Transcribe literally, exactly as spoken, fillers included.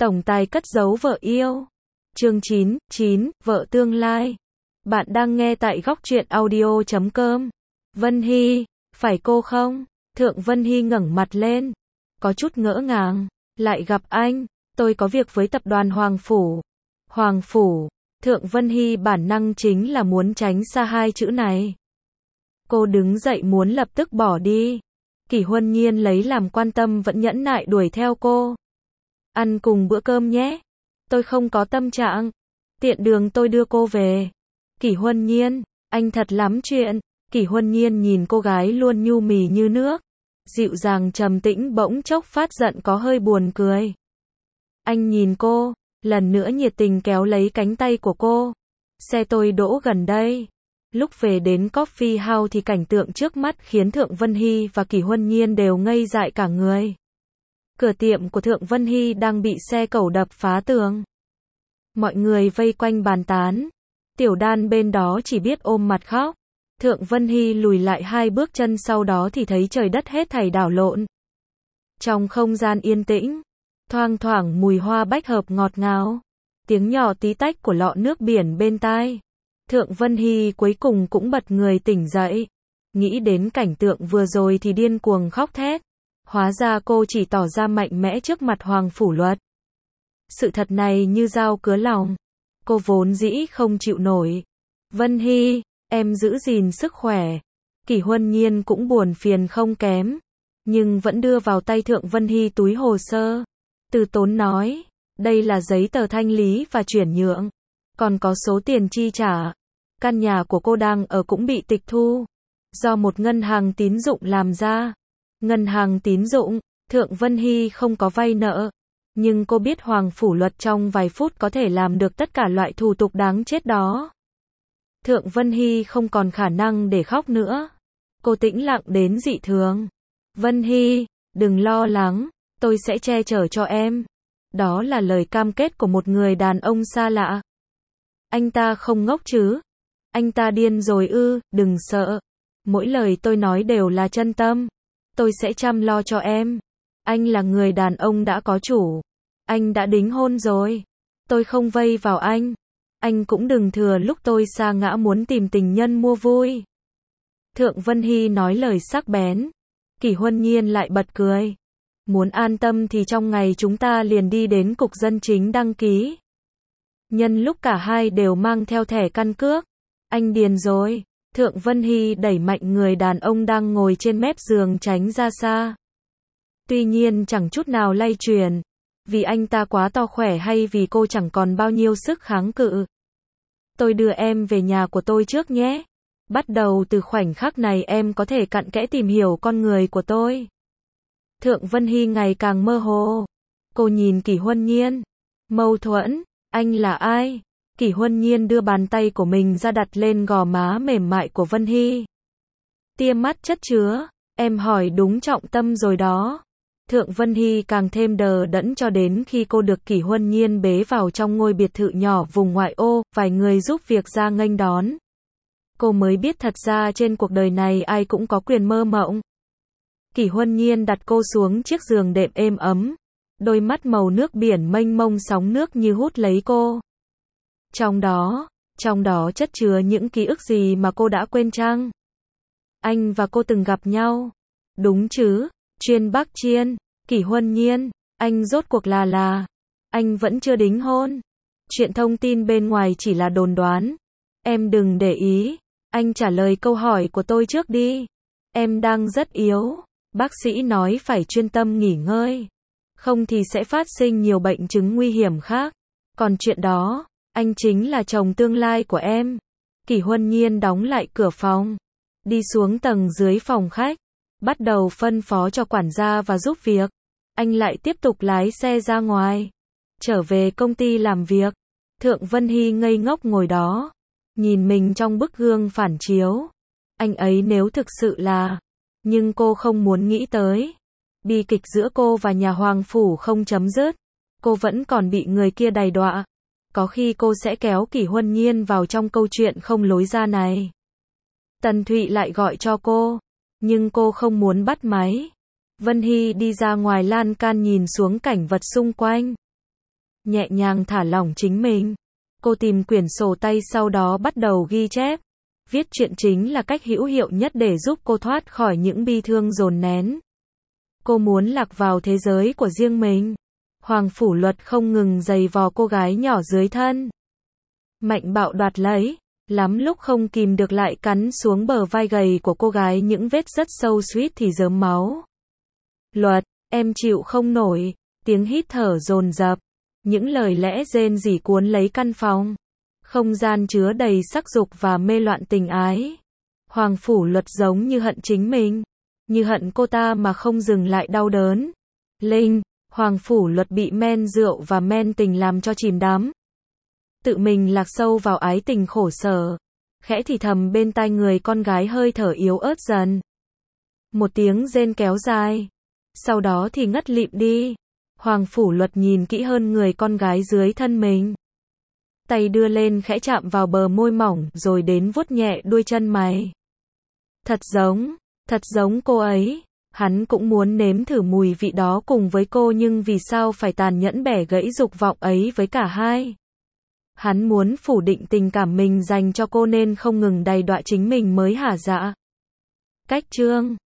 Tổng tài cất giấu vợ yêu. Chương chín, chín, vợ tương lai. Bạn đang nghe tại góc truyện audio chấm com. Vân Hy, phải cô không? Thượng Vân Hy ngẩng mặt lên, có chút ngỡ ngàng, lại gặp anh, tôi có việc với tập đoàn Hoàng Phủ. Hoàng Phủ, Thượng Vân Hy bản năng chính là muốn tránh xa hai chữ này. Cô đứng dậy muốn lập tức bỏ đi. Kỷ Huân Nhiên lấy làm quan tâm vẫn nhẫn nại đuổi theo cô. Ăn cùng bữa cơm nhé. Tôi không có tâm trạng. Tiện đường tôi đưa cô về. Kỷ Huân Nhiên, anh thật lắm chuyện. Kỷ Huân Nhiên nhìn cô gái luôn nhu mì như nước, dịu dàng trầm tĩnh bỗng chốc phát giận có hơi buồn cười. Anh nhìn cô, lần nữa nhiệt tình kéo lấy cánh tay của cô. Xe tôi đỗ gần đây. Lúc về đến Coffee House thì cảnh tượng trước mắt khiến Thượng Vân Hy và Kỷ Huân Nhiên đều ngây dại cả người. Cửa tiệm của Thượng Vân Hy đang bị xe cẩu đập phá tường. Mọi người vây quanh bàn tán. Tiểu Đan bên đó chỉ biết ôm mặt khóc. Thượng Vân Hy lùi lại hai bước chân sau đó thì thấy trời đất hết thảy đảo lộn. Trong không gian yên tĩnh, thoang thoảng mùi hoa bách hợp ngọt ngào, tiếng nhỏ tí tách của lọ nước biển bên tai. Thượng Vân Hy cuối cùng cũng bật người tỉnh dậy. Nghĩ đến cảnh tượng vừa rồi thì điên cuồng khóc thét. Hóa ra cô chỉ tỏ ra mạnh mẽ trước mặt Hoàng Phủ Luật. Sự thật này như dao cứa lòng. Cô vốn dĩ không chịu nổi. Vân Hy, em giữ gìn sức khỏe. Kỷ Huân Nhiên cũng buồn phiền không kém, nhưng vẫn đưa vào tay Thượng Vân Hy túi hồ sơ. Từ tốn nói, đây là giấy tờ thanh lý và chuyển nhượng, còn có số tiền chi trả. Căn nhà của cô đang ở cũng bị tịch thu, do một ngân hàng tín dụng làm ra. Ngân hàng tín dụng, Thượng Vân Hy không có vay nợ, nhưng cô biết Hoàng Phủ Luật trong vài phút có thể làm được tất cả loại thủ tục đáng chết đó. Thượng Vân Hy không còn khả năng để khóc nữa. Cô tĩnh lặng đến dị thường. Vân Hy, đừng lo lắng, tôi sẽ che chở cho em. Đó là lời cam kết của một người đàn ông xa lạ. Anh ta không ngốc chứ? Anh ta điên rồi ư? Đừng sợ. Mỗi lời tôi nói đều là chân tâm. Tôi sẽ chăm lo cho em. Anh là người đàn ông đã có chủ. Anh đã đính hôn rồi. Tôi không vây vào anh. Anh cũng đừng thừa lúc tôi sa ngã muốn tìm tình nhân mua vui. Thượng Vân Hy nói lời sắc bén. Kỷ Huân Nhiên lại bật cười. Muốn an tâm thì trong ngày chúng ta liền đi đến cục dân chính đăng ký. Nhân lúc cả hai đều mang theo thẻ căn cước. Anh điền rồi. Thượng Vân Hy đẩy mạnh người đàn ông đang ngồi trên mép giường tránh ra xa. Tuy nhiên chẳng chút nào lay chuyển. Vì anh ta quá to khỏe hay vì cô chẳng còn bao nhiêu sức kháng cự. Tôi đưa em về nhà của tôi trước nhé. Bắt đầu từ khoảnh khắc này em có thể cặn kẽ tìm hiểu con người của tôi. Thượng Vân Hy ngày càng mơ hồ. Cô nhìn Kỷ Huân Nhiên. Mâu thuẫn, anh là ai? Kỷ Huân Nhiên đưa bàn tay của mình ra đặt lên gò má mềm mại của Vân Hy. Tia mắt chất chứa, em hỏi đúng trọng tâm rồi đó. Thượng Vân Hy càng thêm đờ đẫn cho đến khi cô được Kỷ Huân Nhiên bế vào trong ngôi biệt thự nhỏ vùng ngoại ô, vài người giúp việc ra nghênh đón. Cô mới biết thật ra trên cuộc đời này ai cũng có quyền mơ mộng. Kỷ Huân Nhiên đặt cô xuống chiếc giường đệm êm ấm. Đôi mắt màu nước biển mênh mông sóng nước như hút lấy cô. Trong đó, trong đó chất chứa những ký ức gì mà cô đã quên chăng? Anh và cô từng gặp nhau. Đúng chứ? Chuyên Bắc Chiên, Kỷ Huân Nhiên, anh rốt cuộc là là, anh vẫn chưa đính hôn. Chuyện thông tin bên ngoài chỉ là đồn đoán. Em đừng để ý, anh trả lời câu hỏi của tôi trước đi. Em đang rất yếu, bác sĩ nói phải chuyên tâm nghỉ ngơi. Không thì sẽ phát sinh nhiều bệnh chứng nguy hiểm khác. Còn chuyện đó, anh chính là chồng tương lai của em. Kỷ Huân Nhiên đóng lại cửa phòng, đi xuống tầng dưới phòng khách. Bắt đầu phân phó cho quản gia và giúp việc. Anh lại tiếp tục lái xe ra ngoài. Trở về công ty làm việc. Thượng Vân Hy ngây ngốc ngồi đó. Nhìn mình trong bức gương phản chiếu. Anh ấy nếu thực sự là. Nhưng cô không muốn nghĩ tới. Bi kịch giữa cô và nhà Hoàng Phủ không chấm dứt. Cô vẫn còn bị người kia đày đọa. Có khi cô sẽ kéo Kỷ Huân Nhiên vào trong câu chuyện không lối ra này. Tần Thụy lại gọi cho cô. Nhưng cô không muốn bắt máy. Vân Hy đi ra ngoài lan can nhìn xuống cảnh vật xung quanh. nhẹ nhàng thả lỏng chính mình. Cô tìm quyển sổ tay sau đó bắt đầu ghi chép. Viết truyện chính là cách hữu hiệu nhất để giúp cô thoát khỏi những bi thương dồn nén. Cô muốn lạc vào thế giới của riêng mình. Hoàng Phủ Luật không ngừng giày vò cô gái nhỏ dưới thân. Mạnh bạo đoạt lấy, lắm lúc không kìm được lại cắn xuống bờ vai gầy của cô gái những vết rất sâu suýt thì rớm máu. Luật, em chịu không nổi, tiếng hít thở dồn dập, những lời lẽ rên rỉ cuốn lấy căn phòng. Không gian chứa đầy sắc dục và mê loạn tình ái. Hoàng Phủ Luật giống như hận chính mình, như hận cô ta mà không dừng lại đau đớn. Linh, Hoàng Phủ Luật bị men rượu và men tình làm cho chìm đắm. Tự mình lạc sâu vào ái tình khổ sở, khẽ thì thầm bên tai người con gái hơi thở yếu ớt dần. Một tiếng rên kéo dài, sau đó thì ngất lịm đi. Hoàng Phủ Luật nhìn kỹ hơn người con gái dưới thân mình. Tay đưa lên khẽ chạm vào bờ môi mỏng rồi đến vuốt nhẹ đuôi chân mày. Thật giống, thật giống cô ấy. Hắn cũng muốn nếm thử mùi vị đó cùng với cô nhưng vì sao phải tàn nhẫn bẻ gãy dục vọng ấy với cả hai. Hắn muốn phủ định tình cảm mình dành cho cô nên không ngừng đầy đọa chính mình mới hả dạ. Cách chương